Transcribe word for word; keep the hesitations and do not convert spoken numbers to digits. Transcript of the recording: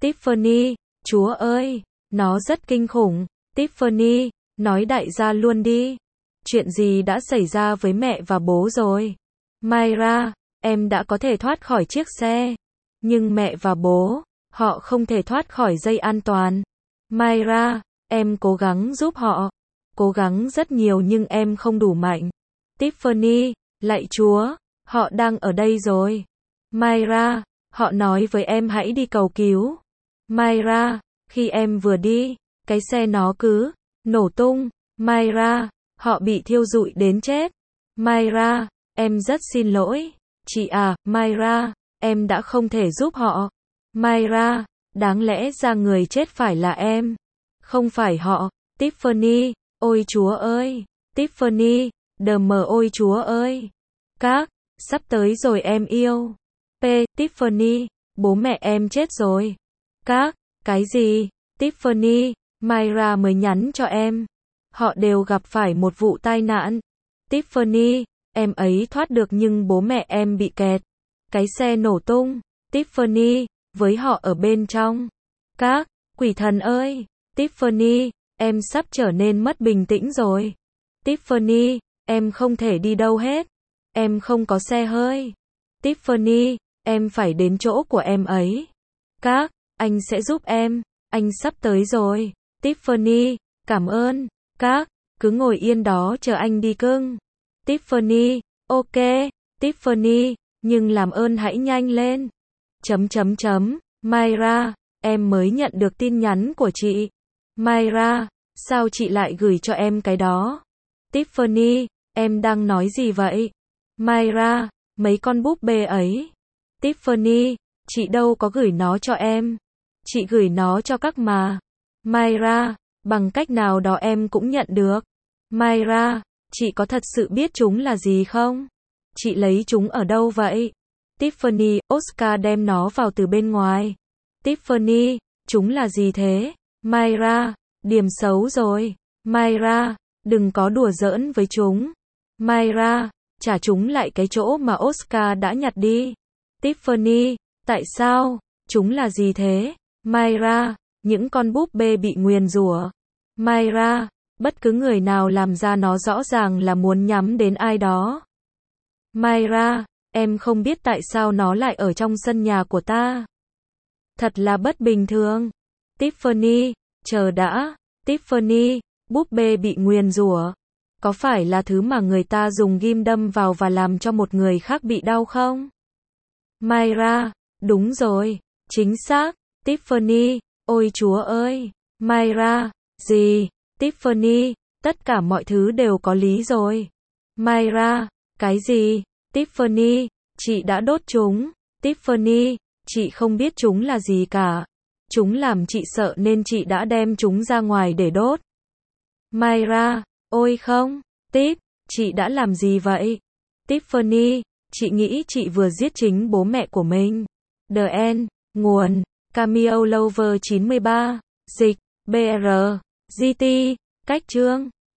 Tiffany, Chúa ơi, nó rất kinh khủng. Tiffany, nói đại gia luôn đi. Chuyện gì đã xảy ra với mẹ và bố rồi? Myra, em đã có thể thoát khỏi chiếc xe. Nhưng mẹ và bố, họ không thể thoát khỏi dây an toàn. Myra, em cố gắng giúp họ. Cố gắng rất nhiều nhưng em không đủ mạnh. Tiffany, lạy Chúa, họ đang ở đây rồi. Myra, họ nói với em hãy đi cầu cứu. Myra, khi em vừa đi, cái xe nó cứ nổ tung. Myra, họ bị thiêu rụi đến chết. Myra, em rất xin lỗi. Chị à, Myra, em đã không thể giúp họ. Myra, đáng lẽ ra người chết phải là em, không phải họ. Tiffany, ôi Chúa ơi. Tiffany, đờ mờ ôi Chúa ơi. Các, sắp tới rồi em yêu. P. Tiffany, bố mẹ em chết rồi. Các, cái gì? Tiffany, Myra mới nhắn cho em. Họ đều gặp phải một vụ tai nạn. Tiffany, em ấy thoát được nhưng bố mẹ em bị kẹt. Cái xe nổ tung. Tiffany, với họ ở bên trong. Các, quỷ thần ơi. Tiffany, em sắp trở nên mất bình tĩnh rồi. Tiffany, em không thể đi đâu hết. Em không có xe hơi. Tiffany, em phải đến chỗ của em ấy. Các, anh sẽ giúp em. Anh sắp tới rồi. Tiffany, cảm ơn. Các, cứ ngồi yên đó chờ anh đi cưng. Tiffany, ok. Tiffany, nhưng làm ơn hãy nhanh lên. Chấm chấm chấm. Myra, em mới nhận được tin nhắn của chị. Myra, sao chị lại gửi cho em cái đó? Tiffany, em đang nói gì vậy? Myra, mấy con búp bê ấy. Tiffany, chị đâu có gửi nó cho em. Chị gửi nó cho các mà. Myra, bằng cách nào đó em cũng nhận được. Myra, chị có thật sự biết chúng là gì không? Chị lấy chúng ở đâu vậy? Tiffany, Oscar đem nó vào từ bên ngoài. Tiffany, chúng là gì thế? Myra, điểm xấu rồi. Myra, đừng có đùa giỡn với chúng. Myra, trả chúng lại cái chỗ mà Oscar đã nhặt đi. Tiffany, tại sao? Chúng là gì thế? Myra, những con búp bê bị nguyền rủa. Myra, bất cứ người nào làm ra nó rõ ràng là muốn nhắm đến ai đó. Myra, em không biết tại sao nó lại ở trong sân nhà của ta. Thật là bất bình thường. Tiffany, chờ đã. Tiffany, búp bê bị nguyền rủa. Có phải là thứ mà người ta dùng ghim đâm vào và làm cho một người khác bị đau không? Myra, đúng rồi, chính xác. Tiffany, ôi Chúa ơi. Myra, gì? Tiffany, tất cả mọi thứ đều có lý rồi. Myra, cái gì? Tiffany, chị đã đốt chúng. Tiffany, chị không biết chúng là gì cả. Chúng làm chị sợ nên chị đã đem chúng ra ngoài để đốt. Myra, ôi không. Tip, chị đã làm gì vậy? Tiffany, chị nghĩ chị vừa giết chính bố mẹ của mình. The End, nguồn, Cameo Lover chín mươi ba, dịch, bê rờ, giê tê, cách chương.